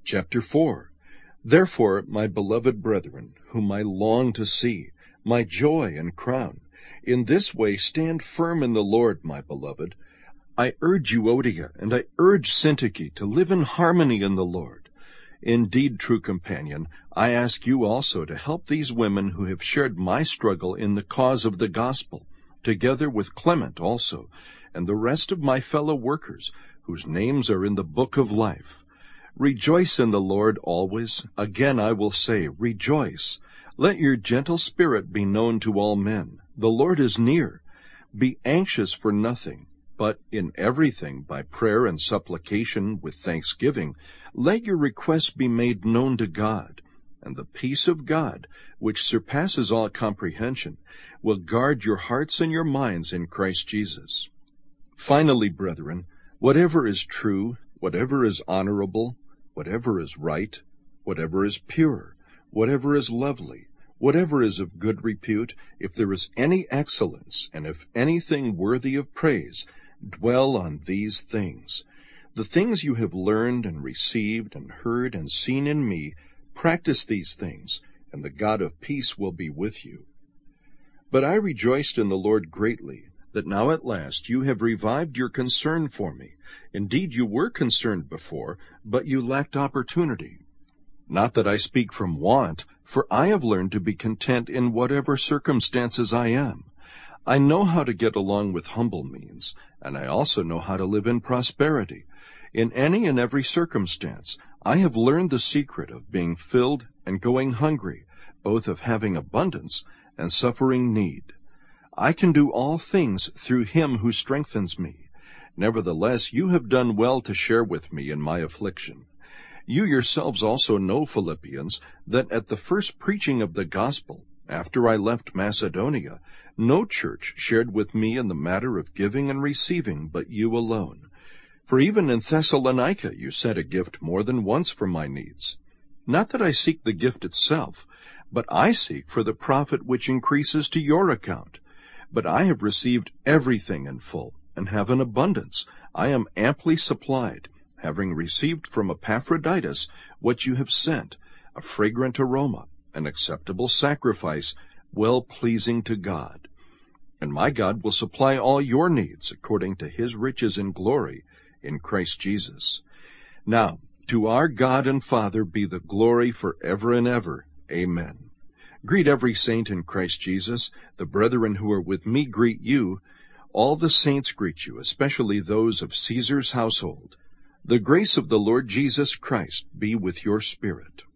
Chapter 4. Therefore, my beloved brethren, whom I long to see, my joy and crown, in this way stand firm in the Lord, my beloved. I urge Euodia and I urge Syntyche to live in harmony in the Lord. Indeed, true companion, I ask you also to help these women who have shared my struggle in the cause of the gospel, together with Clement also, and the rest of my fellow workers, whose names are in the book of life. Rejoice in the Lord always. Again I will say, rejoice. Let your gentle spirit be known to all men. The Lord is near. Be anxious for nothing, but in everything by prayer and supplication with thanksgiving, let your requests be made known to God. And the peace of God, which surpasses all comprehension, will guard your hearts and your minds in Christ Jesus. Finally, brethren, whatever is true, whatever is honorable, whatever is right, whatever is pure, whatever is lovely, whatever is of good repute, if there is any excellence, and if anything worthy of praise, dwell on these things. The things you have learned and received and heard and seen in me, practice these things, and the God of peace will be with you. But I rejoiced in the Lord greatly, that now at last you have revived your concern for me. Indeed, you were concerned before, but you lacked opportunity. Not that I speak from want, for I have learned to be content in whatever circumstances I am. I know how to get along with humble means, and I also know how to live in prosperity. In any and every circumstance, I have learned the secret of being filled and going hungry, both of having abundance and suffering need. I can do all things through him who strengthens me. Nevertheless, you have done well to share with me in my affliction. You yourselves also know, Philippians, that at the first preaching of the gospel, after I left Macedonia, no church shared with me in the matter of giving and receiving but you alone. For even in Thessalonica you sent a gift more than once for my needs. Not that I seek the gift itself, but I seek for the profit which increases to your account. But I have received everything in full, and have an abundance. I am amply supplied, having received from Epaphroditus what you have sent, a fragrant aroma, an acceptable sacrifice, well-pleasing to God. And my God will supply all your needs according to his riches in glory in Christ Jesus. Now, to our God and Father be the glory forever and ever. Amen. Greet every saint in Christ Jesus. The brethren who are with me greet you. All the saints greet you, especially those of Caesar's household. The grace of the Lord Jesus Christ be with your spirit.